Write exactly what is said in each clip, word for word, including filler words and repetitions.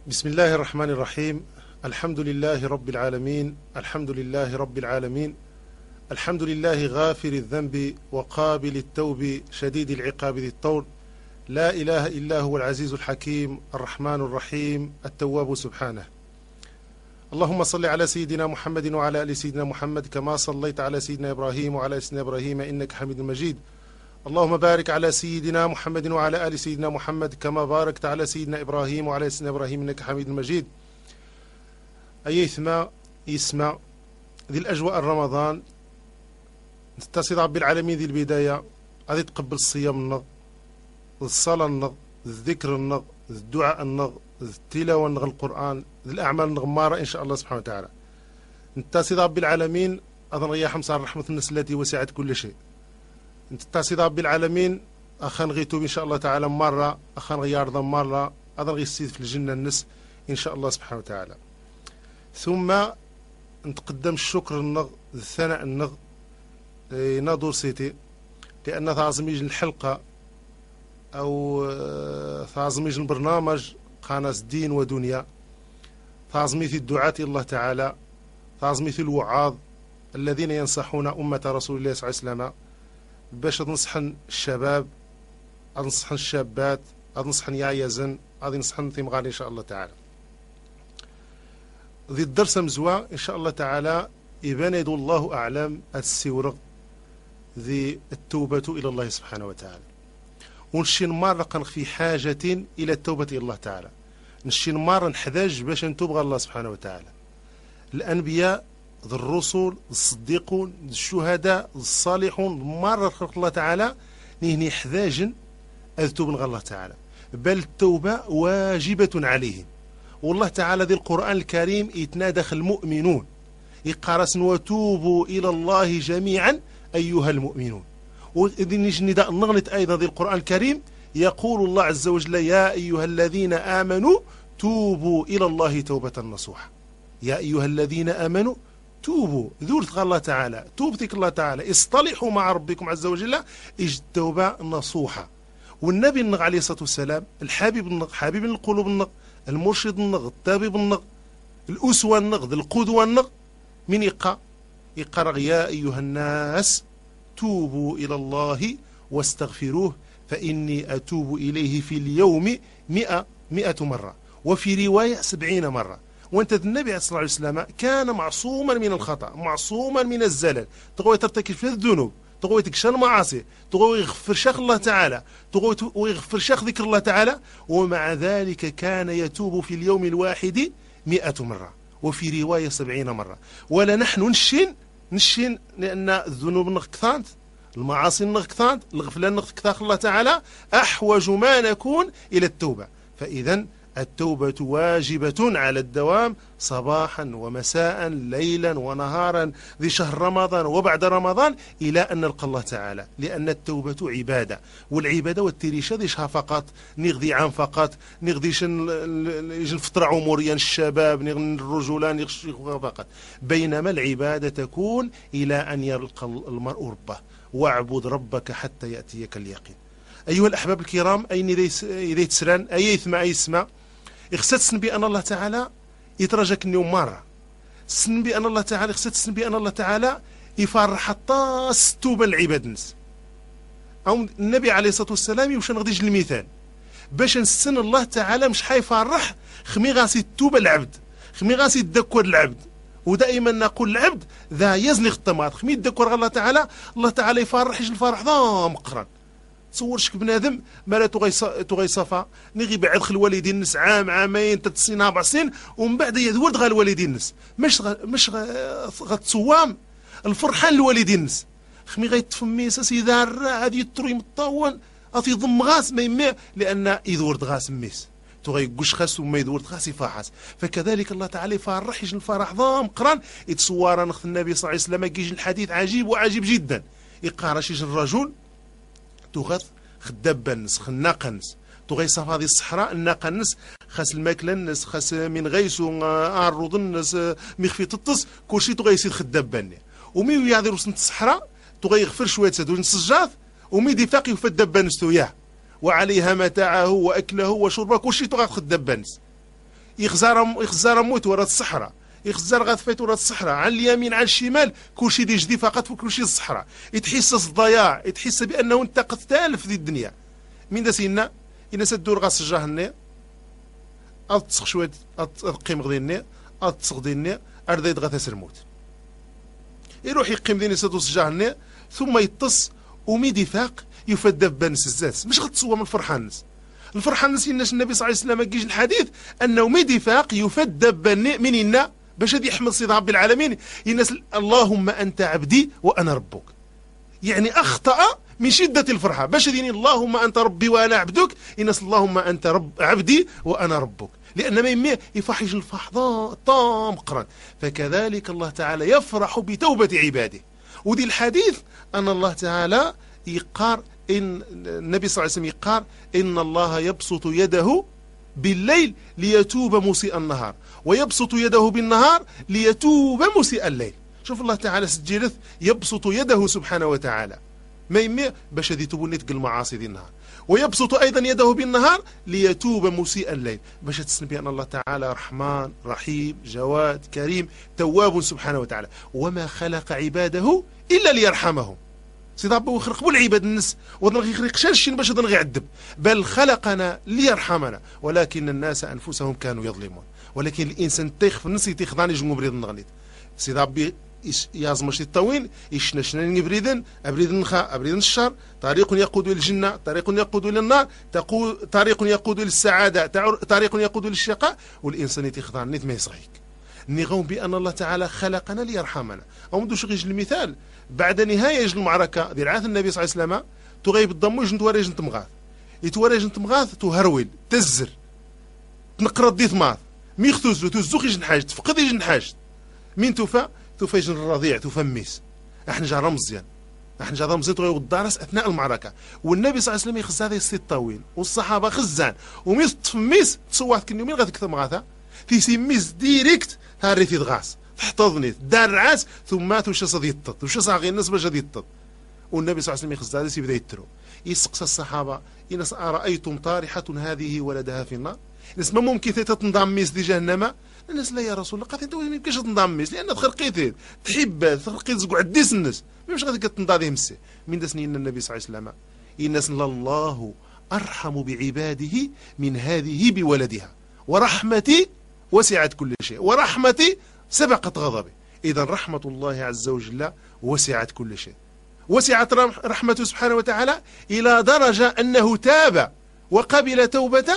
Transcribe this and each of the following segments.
بسم الله الرحمن الرحيم. الحمد لله رب العالمين، الحمد لله رب العالمين، الحمد لله غافر الذنب وقابل التوب شديد العقاب ذي الطول، لا إله إلا هو العزيز الحكيم الرحمن الرحيم التواب سبحانه. اللهم صل على سيدنا محمد وعلى آل سيدنا محمد كما صليت على سيدنا إبراهيم وعلى آل سيدنا إبراهيم إنك حميد مجيد. اللهم بارك على سيدنا محمد وعلى آل سيدنا محمد كما باركت على سيدنا إبراهيم وعلى آل سيدنا إبراهيم إنك حميد مجيد. أيثما يسمع ذي الأجواء رمضان نتصل رب العالمين ذي البداية غادي تقبل الصيام النغ، الصلاة النغ، الذكر النغ، الدعاء النغ، التلاوة النغ، القرآن، الأعمال النغمارة إن شاء الله سبحانه وتعالى. نتصل رب العالمين أظن غيا حمصار رحمة الناس التي وسعت كل شيء. نتصل رب العالمين أخان غيتوب إن شاء الله تعالى مرة، أخان غيارضا مرة، أظن غيسيد في الجنة النس إن شاء الله سبحانه وتعالى. ثم نتقدم الشكر النغ، الثناء النغ نادور سيتي، لأن تعظميج الحلقة أو تعظميج البرنامج قناة دين ودنيا، تعظميث الدعاة إلى الله تعالى، تعظميث الوعاظ الذين ينصحون أمة رسول الله صلى الله عليه وسلم باش تنصحن الشباب، أنصحن الشابات، أنصحن يا يزن، أنصحن ثمغان إن شاء الله تعالى. ذي الدرس مزوى إن شاء الله تعالى يبان يدو الله أعلم السورغ ذي التوبة إلى الله سبحانه وتعالى. ونشين مرة في حاجة إلى التوبة إلى الله تعالى، نشين مرة نحتاج باش نتوب الله سبحانه وتعالى. الأنبياء، الرسل، الصديقون، الشهداء، الصالحون، مرة خلق الله تعالى نهني حذاجن أذتوب الله تعالى، بل التوبة واجبة عليهم. والله تعالى ذي القرآن الكريم يتنادخ المؤمنون يقارس وتوبوا إلى الله جميعا أيها المؤمنون. وإذن نجي نداء النغنت أيضا ذي القرآن الكريم يقول الله عز وجل يا أيها الذين آمنوا توبوا إلى الله توبة نصوحة. يا أيها الذين آمنوا توبوا ذورت الله تعالى، توبتك الله تعالى، اصطلحوا مع ربكم عز وجل اجد توبة نصوحة. والنبي النغ عليه الصلاة والسلام الحبيب النغ، حبيب القلوب النغ، المرشد النغ، الطبيب النغ، الأسوة النغ، القدوة النغ، من يقى يقرأ يا أيها الناس توبوا إلى الله واستغفروه فإني أتوب إليه في اليوم مئة مئة مرة، وفي رواية سبعين مرة. وانت النبي صلى الله عليه وسلم كان معصوما من الخطأ، معصوما من الزلل، تقوي ترتكب في الذنوب، تقوي تكشن المعاصي، تقوي يغفر شيخ الله تعالى، تقوي ويغفر شيخ ذكر الله تعالى، ومع ذلك كان يتوب في اليوم الواحد مئة مرة، وفي رواية سبعين مرة. ولا نحن نشين نشين لأن الذنوب نغكثانت، المعاصي نغكثانت، الغفلان نغكثاخ الله تعالى، أحوج ما نكون إلى التوبة. فإذا التوبة واجبة على الدوام صباحا ومساء ليلا ونهارا ذي شهر رمضان وبعد رمضان إلى أن نلقى الله تعالى، لأن التوبة عبادة، والعبادة والتريشة ذيشها فقط نغذي عام فقط نغذيش نفطر عمريا الشباب الرجلان فقط، بينما العبادة تكون إلى أن يلقى المرء ربه واعبد ربك حتى يأتيك اليقين. أيها الأحباب الكرام، أين إذا تسران أي يثمع أي يسمع يخصتسن بأن الله تعالى يترجك اليوم مرة سن بأن الله تعالى يخصتسن بأن الله تعالى يفرح الطاس توبة العباد نس. أو النبي عليه الصلاة والسلام يوش نغديج المثال باش نسن الله تعالى مش حيفرح خمي غاسي التوبة العبد، خمي غاسي الدكور العبد. ودائما نقول العبد ذا يزلغ الطماط خمي الدكور الله تعالى، الله تعالى يفرح يجي الفرح ذا مقرن. تصورش بنادم مالا تغي صفا نغي بعد خل الوالدين نس عام عامين ثلاث سنين اربع سنين ومن بعد يدورد غا الوالدين نس مش غ... مش غتصوام الفرحان الوالدين نس خمي غيتفميس سيدي هذه التروي مطون اطي ضم غاس ما يمي لان يدورد غاس ميس تغي قش خاس وما يدورد غاس يفاحس. فكذلك الله تعالى يفرح يجي الفرح ضام قران يتصور نخ النبي صلى الله عليه وسلم يجي الحديث عجيب وعجيب جدا. يقارش يجي الرجل تغث خدابة النس خناقة النس تغي صفا هذه الصحراء الناقة النس خاس الماكلة النس خاس من غيسو عروض النس مخفي تطس كلشي تغي يصير خدابة النس ومي يعذر وسط الصحراء تغي يغفر شوية سادو نس الجاث ومي دفاقي وفا الدبة نستو ياه وعليها متاعه وأكله وشربه كلشي تغي خدابة النس يخزر يخزر موت ورا الصحراء، يخزر غثفيت ورا الصحراء، على اليمين على الشمال كلشي دي جدي فقط وكلشي الصحراء، يتحسس الضياع، يتحس بانه انت قد تالف في الدنيا. من دا سينا إنا سدور غاس الجهني أتصق شوية أتقيم غديني أتصق ديني أرديد غاثا سرموت يروح يقيم ديني سدوس الجهني ثم يتص وميدي فاق يفدف بنس الزاس مش غتصوى من الفرحانس الفرحانس يناش النبي صلى الله عليه وسلم كيج الحديث أنه ميدي فاق يفدف بني من إنا باش هذا يحمد صيد رب العالمين يناس اللهم أنت عبدي وأنا ربك، يعني أخطأ من شدة الفرحة باش ديني اللهم أنت ربي وأنا عبدك، يناس اللهم أنت رب عبدي وأنا ربك، لأن ما يمي يفحش الفحضاء طام قرن. فكذلك الله تعالى يفرح بتوبة عباده. ودي الحديث أن الله تعالى يقار إن النبي صلى الله عليه وسلم يقار إن الله يبسط يده بالليل ليتوب مسيء النهار ويبسط يده بالنهار ليتوب مسيء الليل. شوف الله تعالى سجلت يبسط يده سبحانه وتعالى ما يمي باش هذه يتوبوا نتق المعاصي دي النهار، ويبسط ايضا يده بالنهار ليتوب مسيء الليل باش تسن بان الله تعالى رحمن رحيم جواد كريم تواب سبحانه وتعالى. وما خلق عباده الا ليرحمهم. سيدي ربي يخلق بو العباد الناس وما يخلق شي باش غادي يعذب، بل خلقنا ليرحمنا ولكن الناس انفسهم كانوا يظلمون. ولكن الانسان تيخف الناس يتخضاني جمو بريد النغنيت سيدي ربي يازم شي الطويل يشنا شنا بريدن ابريد النخاء ابريد الشر، طريق يقود الى الجنه طريق يقود الى النار، طريق يقود الى السعاده طريق يقود الى الشقاء. والانسان يتخضع نيت ما يصغيك نيغون بان الله تعالى خلقنا ليرحمنا. او ندوش غير المثال بعد نهايه المعركه ديال عهد النبي صلى الله عليه وسلم تغيب الضمو جنت وريج نتمغاث يتوريج نتمغاث تهرول تزر تنقرض دي ثماث ميختوزو تزوخ يجن حاجه تفقد يجن حاجه من توفى توفى يجن الرضيع توفى ميس احنا جا رمزيان احنا جا رمزيان تغيب الدارس اثناء المعركه. والنبي صلى الله عليه وسلم يخز هذا السيد الطويل والصحابه خزان وميس تفميس تصوات كن يومين غاديك تمغاثه في سيميس ديريكت هاري في دغاس تحتضني دار العاس ثم توش صدي يطط وش صاغي الناس باش غادي يطط. والنبي صلى الله عليه وسلم يخز هذا يبدا يترو يسقس الصحابه إن أرأيتم طارحة هذه ولدها في النار؟ الناس ما ممكن تتنضم ميس دي جهنم؟ الناس لا يا رسول الله قالت انت ما يمكنش تنضم ميس لان تخرقيتي تحب تخرقيت زكو عديس الناس مش غادي كتنضادي مسي من دسني ان النبي صلى الله عليه وسلم الناس الله ارحم بعباده من هذه بولدها ورحمتي وسعت كل شيء ورحمتي سبقت غضبي. اذا رحمة الله عز وجل وسعت كل شيء، وسعت رحمته سبحانه وتعالى إلى درجة أنه تاب وقبل توبة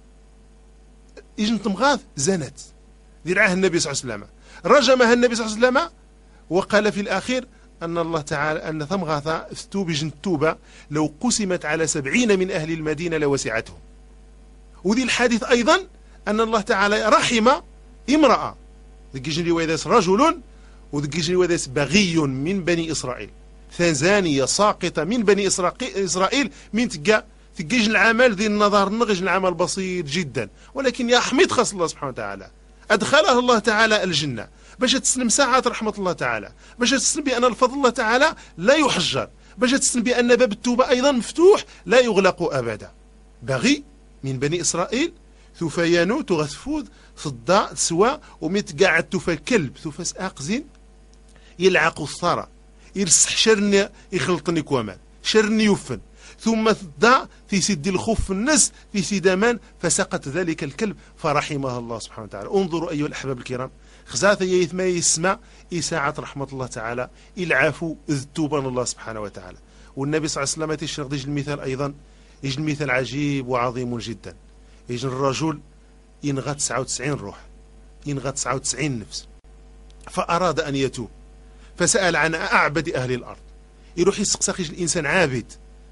إجن تمغاث زنت ذراعها النبي صلى الله عليه وسلم رجمها النبي صلى الله عليه وسلم وقال في الأخير أن الله تعالى أن ثمغاث ثوب إجن التوبة لو قسمت على سبعين من أهل المدينة لوسعتهم. وذي الحديث أيضا أن الله تعالى رحم امرأة ذكيجن رواية رجل وذكيجن رواية بغي من بني إسرائيل ثانية ساقطة من بني إسرائيل من تلقى تلقيج العمل ذي النظر نغج العمل بسيط جدا ولكن يا حميد خاص الله سبحانه وتعالى أدخله الله تعالى الجنة باش تسلم ساعة رحمة الله تعالى باش تسلم بأن الفضل الله تعالى لا يحجر باش تسلم بأن باب التوبة أيضا مفتوح لا يغلق أبدا. بغي من بني إسرائيل ثفيانو تغثفوذ صداء سوا ومتقاعد تفا كلب ثفاس أقزين يلعق الثرى يرسح شرني يخلطني كوامان شرني يفن ثم ضاع في سد الخف النس في سدامان فسقط ذلك الكلب فرحمها الله سبحانه وتعالى. انظروا أيها الأحباب الكرام خزاثة يثما يسمع إساعة رحمة الله تعالى العفو إذ توبان الله سبحانه وتعالى. والنبي صلى الله عليه وسلم تشرق يجي المثال أيضا يجي المثال عجيب وعظيم جدا. يجي الرجل ينغى تسعة وتسعين روح ينغى تسعة وتسعين نفس فأراد أن يتوب فسأل عن أعبد أهل الأرض يروح يسقساق يجي الإنسان عابد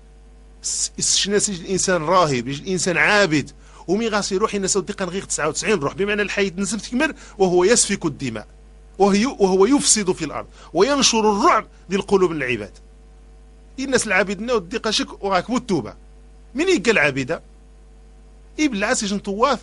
شناس يجي الإنسان راهب يجي الإنسان عابد ومي غاس يروح الناس ودقا غير تسعة وتسعين روح بمعنى الحي نسب تكمر وهو يسفك الدماء وهو يفسد في الأرض وينشر الرعب ديال قلوب العباد. الناس العابدين ودقا شك وراكبوا التوبة من يلقى العابدة يبلعس يجي طواف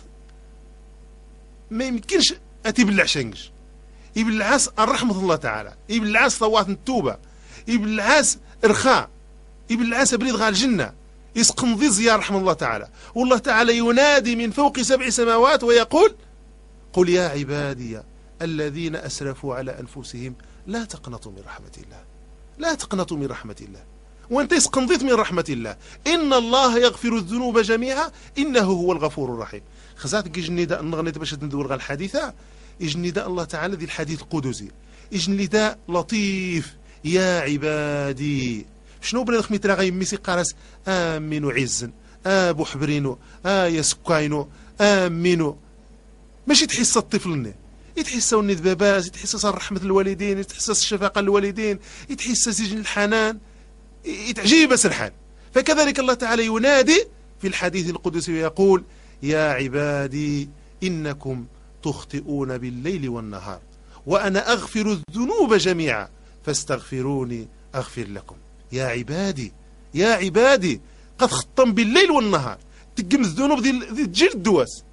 ما يمكنش أتبلع شنقش يبلعس الرحمة الله تعالى يبلعس طوات التوبة يبلعس إرخاء يبلعس بريد غال الجنة يسقن ذي زيار رحمة الله تعالى. والله تعالى ينادي من فوق سبع سماوات ويقول قل يا عبادي الذين أسرفوا على أنفسهم لا تقنطوا من رحمة الله، لا تقنطوا من رحمة الله. وانت اسقنطيت من رحمة الله، إن الله يغفر الذنوب جميعا إنه هو الغفور الرحيم. خزات يجي نداء نغني باش ندور الحديثة، يجي نداء الله تعالى ذي الحديث القدسي، يجي نداء لطيف يا عبادي. شنو بنا خميت راه غيميسي قارس آمنوا عزن ابو حبرينو اه يا سكاينو امنوا. ماشي تحس الطفل يتحسوا الذبابات، يتحسس رحمة الوالدين، يتحسس الشفقة الوالدين، يتحسس سجن الحنان، يتعجيب سرحان. فكذلك الله تعالى ينادي في الحديث القدسي ويقول يا عبادي إنكم تخطئون بالليل والنهار وأنا أغفر الذنوب جميعا فاستغفروني أغفر لكم. يا عبادي يا عبادي قد خطم بالليل والنهار، تقم الذنوب ذي تجي الدواس،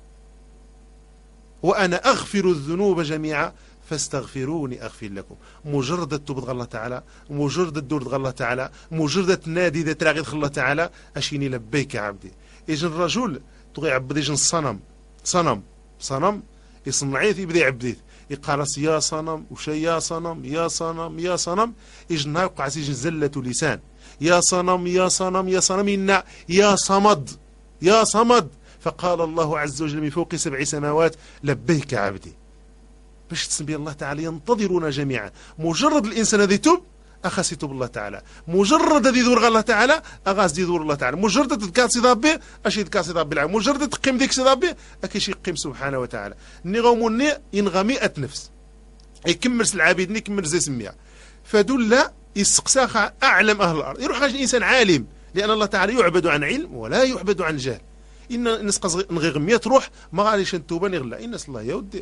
وأنا أغفر الذنوب جميعا فاستغفروني أغفر لكم. مجرد التوبة الله تعالى، مجرد الدور الله تعالى، مجرد التنادي ذات راغد الله تعالى أشيني لبيك يا عبدي. يجي الرجل تغي عبد يجي الصنم، صنم صنم يصنعيه يبدا يعبديه، يقارس يا صنم وشي يا صنم يا صنم يا صنم، يجي نهار يوقع يجي زلة لسان يا صنم يا صنم يا صنم إنا يا صمد يا صمد. فقال الله عز وجل من فوق سبع سماوات لبيك عبدي. باش تسمي الله تعالى ينتظرون جميعا. مجرد الإنسان الذي يتوب أخاس يتوب الله تعالى، مجرد الذي يدور الله تعالى أغاس يدور الله تعالى، مجرد تذكار سي ربي أشي يذكر سي ربي العام، مجرد تقيم ديك سي ربي أكيش يقيم سبحانه وتعالى. نغموني ينغى مئة نفس يكمل العبيد ني يكمل زي سميع. فدل يسقساخ أعلم أهل الأرض، يروح هذا الإنسان عالم، لأن الله تعالى يعبد عن علم ولا يعبد عن جهل. إن الناس نغير مية روح ما غاديش نتوبة نغلا، الناس الله يودي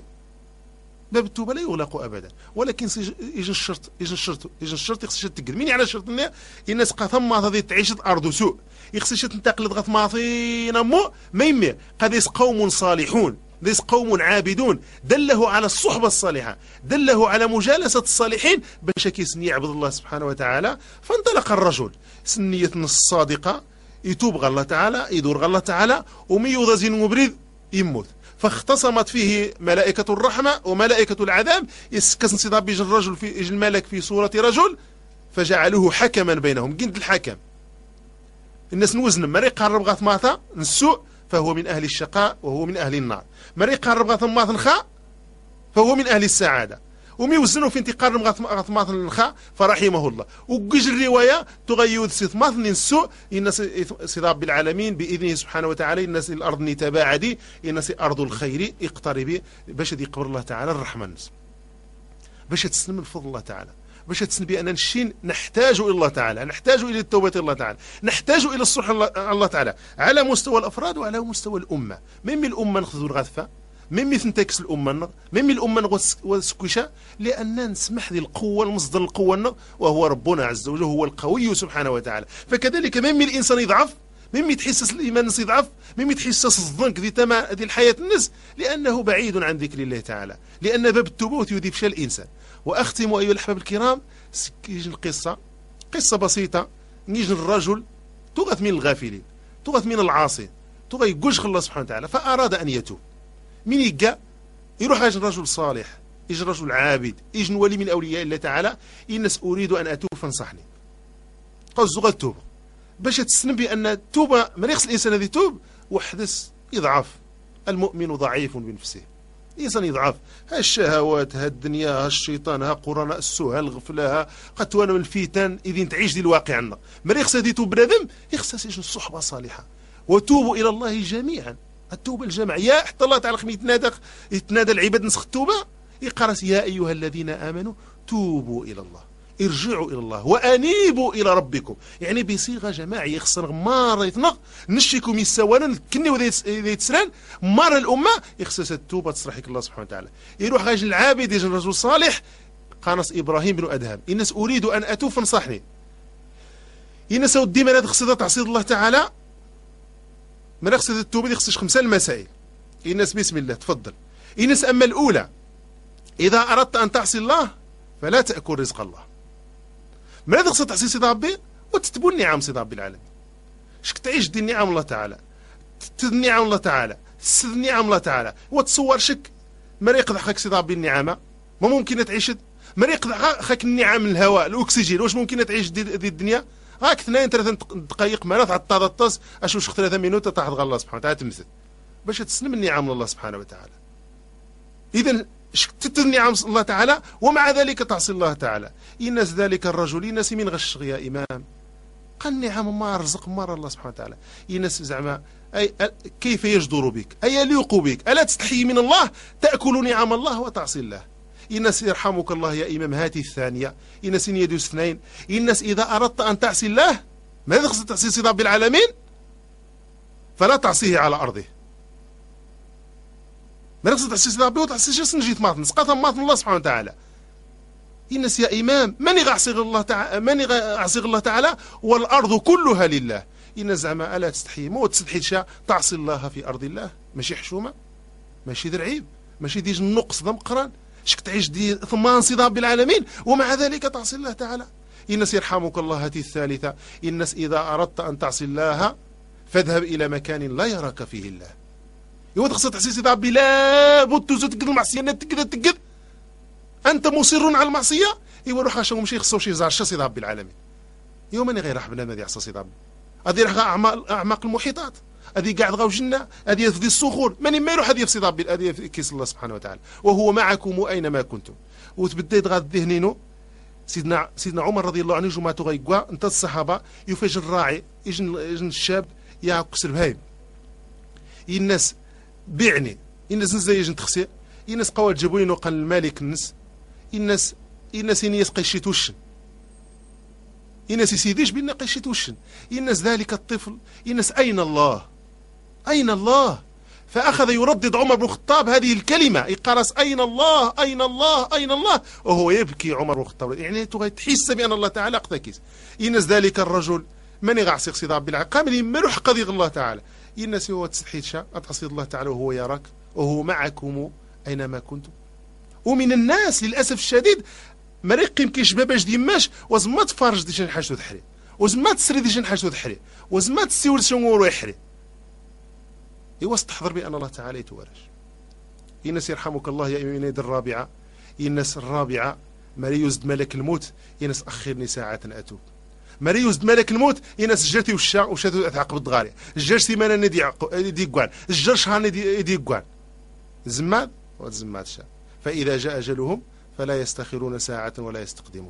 باب التوبة لا يغلق أبدا، ولكن يجي الشرط يجي الشرط يجي الشرط يخص تقد مين على الشرط إن الناس قاثم ما تضي تعيش الأرض سوء، يخص تنتقل غث ماطين مو ما يمي قد يس قوم صالحون، ذيس قوم عابدون، دله على الصحبة الصالحة، دله على مجالسة الصالحين باش كيسني يعبد الله سبحانه وتعالى. فانطلق الرجل سنية الصادقة يتوب الله تعالى، يدور الله تعالى، وميوض زين مبرد يموت. فاختصمت فيه ملائكة الرحمة وملائكة العذاب، يسكس انصداب يجي الرجل في يجي الملك في صورة رجل فجعلوه حكما بينهم، قند الحكم. الناس نوزن مري قرب غاث ماثا السوء فهو من أهل الشقاء وهو من أهل النار، مري قرب غاث ماثا الخاء فهو من أهل السعادة، وميوزنوا في انتقال غاث ماثا الخاء فرحمه الله. وقج الرواية تغيود سيث ماثن السوء الناس صداب بالعالمين بإذنه سبحانه وتعالى، الناس الأرض نتباعدي، الناس أرض الخير اقتربي باش يقبر الله تعالى الرحمة الناس، باش تسلم الفضل الله تعالى، باش تسلم بأن نشين نحتاج إلى الله تعالى، نحتاج إلى التوبة إلى الله تعالى، نحتاج إلى الصلح الله تعالى على مستوى الأفراد وعلى مستوى الأمة. ممي الأمة نخذوا الغثفة، ممي ثنتكس الأمة، ممي الأمة وسكوشة، لأن نسمح ذي القوة المصدر القوة وهو ربنا عز وجل، هو القوي سبحانه وتعالى. فكذلك ممي الإنسان يضعف، ممي يتحسس الإيمان يضعف، ممي يتحسس الظنك ذي تما ذي الحياة الناس، لأنه بعيد عن ذكر الله تعالى، لأن باب التوبة يودي فشل الإنسان. وأختم أيها الأحباب الكرام، يجي القصة قصة بسيطة، يجي الرجل تغث من الغافلين، تغث من العاصين، تغث يقوش الله سبحانه وتعالى، فأراد أن يتوب. من يقع يروح يجي رجل صالح، يجي رجل عابد، يجي ولي من أولياء الله تعالى، الناس أريد أن أتوب فانصحني. قال زغل التوبة باش تسلم بأن التوبة من يخص الإنسان الذي يتوب وحدث يضعف. المؤمن ضعيف بنفسه، الإنسان يضعف، ها الشهوات، ها الدنيا، ها الشيطان، ها قرناء السوء، ها الغفلة، ها قد توانا من الفتن إذن تعيش دي الواقع عنا. من يخص هذه توب بنادم يخص يجن الصحبة صالحة. وتوبوا إلى الله جميعا، التوبة الجماعية. حتى الله تعالى يتنادى يتنادى العباد نسخ التوبة يقرأ يا أيها الذين آمنوا توبوا إلى الله، ارجعوا إلى الله وأنيبوا إلى ربكم، يعني بصيغة جماعية. خصنا مرة يتنق نشيكم يسوانا كني وذا يتسران مرة الأمة يخصص التوبة تصرحك الله سبحانه وتعالى. يروح غاج العابد يجي الرجل صالح، قانص إبراهيم بن أدهم، الناس أريد أن أتوب فانصحني. الناس ودي من هذا خصيصة تعصيد الله تعالى، من يقصد التوبة يخصش خمسة المسائل. الناس بسم الله تفضل. الناس أما الأولى، إذا أردت أن تعصي الله فلا تأكل رزق الله. من هذا يقصد تعصي سيد ربي وتتبو النعم سيد ربي العالمين. شك تعيش دي النعم الله تعالى، تد نعم الله تعالى، تسد نعم الله تعالى، وتصور شك مرا يقضع خاك سيدي ربي النعمه ما ممكن تعيش، مرا يقضع خاك النعم الهواء الاكسجين واش ممكن تعيش دي, دي الدنيا؟ هاك اثنين ثلاثه دقائق مرات تعطى الطاس اش وش ثلاثه مينوت تحت الله سبحانه وتعالى تمثل باش تسلم النعم الله سبحانه وتعالى. اذا شكتت النعم الله تعالى ومع ذلك تعصي الله تعالى. الناس ذلك الرجل الناس من غش يا امام قال النعم ما رزق مار الله سبحانه وتعالى. الناس زعما اي كيف يجدر بك اي يليق بك الا تستحي من الله تاكل نعم الله وتعصي الله. الناس يرحمك الله يا امام هاتي الثانيه الناس يدوس اثنين. الناس اذا اردت ان تعصي الله ماذا خصك تعصي سيدي رب العالمين فلا تعصيه على ارضه. ما خصك تعصي سيدي ربي وتعصي شي سنجيت ماطن سقط ماطن الله سبحانه وتعالى. الناس يا امام من يعصي الله تعالى من يعصي الله تعالى والارض كلها لله. الناس زعما الا تستحي مو تستحي تعصي الله في ارض الله ماشي حشومه ماشي درعيب ماشي ديج النقص ذا مقران شك تعيش دي ثمان سيدي رب العالمين ومع ذلك تعصي الله تعالى. الناس يرحمك الله هذه الثالثه. الناس اذا اردت ان تعصي الله فاذهب الى مكان لا يراك فيه الله. ايوا خصك تعصي سيدي ربي لابد تزيد تقد المعصيه تقد تقد انت مصر على المعصيه. ايوا روح شنو مشي خصو شي زار سيدي ربي العالمين. ايوا ماني غير بنادم هذه يعصي سيدي ربي هذه راح اعماق اعماق المحيطات هذه قاعد غاو جنة هذه في الصخور ماني ما يروح هذه في سيدي ربي هذه في كيس الله سبحانه وتعالى وهو معكم اينما كنتم. وتبديت غاد ذهنينو سيدنا سيدنا عمر رضي الله عنه جماعته غيقوا انت الصحابه يفاجئ الراعي يجن يجن الشاب يعكس البهايم. الناس بيعني الناس نزا يجن تخسي الناس قوال جابوينو قال الملك الناس الناس الناس يسقي شي توشن الناس يسيديش بينا قيشي توشن. الناس ذلك الطفل الناس اين الله اين الله فاخذ يردد عمر بن الخطاب هذه الكلمه يقرص اين الله اين الله اين الله وهو يبكي عمر بن الخطاب يعني تحس بان الله تعالى قتكيس. الناس ذلك الرجل من يغعصي سيدي ربي العالمين ما يروح قضي الله تعالى. الناس هو تستحيت شا تصيد الله تعالى وهو يراك وهو معكم اينما كنتم. ومن الناس للاسف الشديد ما يقيم كي شباباش ديماش وزما تفرج دي شي حاجه تحري وزما تسري دي شي حاجه تحري وزما تسيور شنو يحري. ايوا استحضر بان الله تعالى يتوارش. الناس يرحمك الله يا امين الرابعه. الناس الرابعه مري يزد ملك الموت. الناس اخرني ساعه اتوب. مري يزد ملك الموت. الناس جاتي وشا وشاتو تعقب الدغاري الجار سيمانه ندي دي كوان الجار شهر ندي دي كوان زماد وزماد شا. فاذا جاء اجلهم فلا يستخرون ساعة ولا يستقدمون.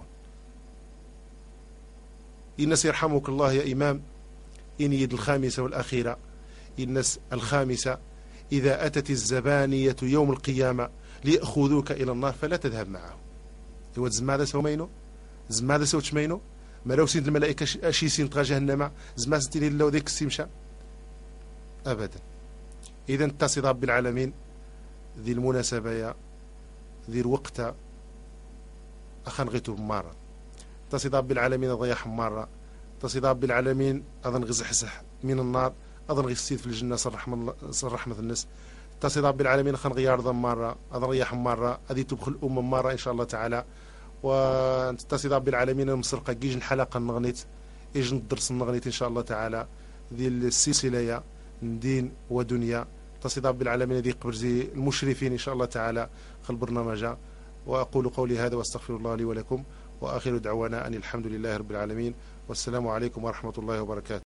الناس يرحمك الله يا إمام إن يد الخامسة والأخيرة. الناس الخامسة إذا أتت الزبانية يوم القيامة ليأخذوك إلى النار فلا تذهب معهم. إيوا زماذا سو مينو زماذا سو تشمينو ملاو سيد الملائكة أشي سين تغا جهنم زما سنتي لو ذيك السيمشا أبدا. إذا تصيد رب العالمين ذي المناسبة يا ذي الوقت أخن غيتو بمارة تصيد رب العالمين ضيح مرة تصيد رب العالمين أظن غزحزح من النار أظن غيسيد في الجنة صرح من رحمة الناس. تصيد رب العالمين خن غيار ضم مرة أظن ريح مرة هذه تبخل الأمة مرة إن شاء الله تعالى. وتصيد رب العالمين مسرقة جيج الحلقة النغنيت يجي الدرس النغنيت إن شاء الله تعالى ذي السلسلة دين ودنيا. تصيد رب العالمين ذي قبر زي المشرفين إن شاء الله تعالى خل برنامج. وأقول قولي هذا واستغفر الله لي ولكم وآخر دعوانا أن الحمد لله رب العالمين والسلام عليكم ورحمة الله وبركاته.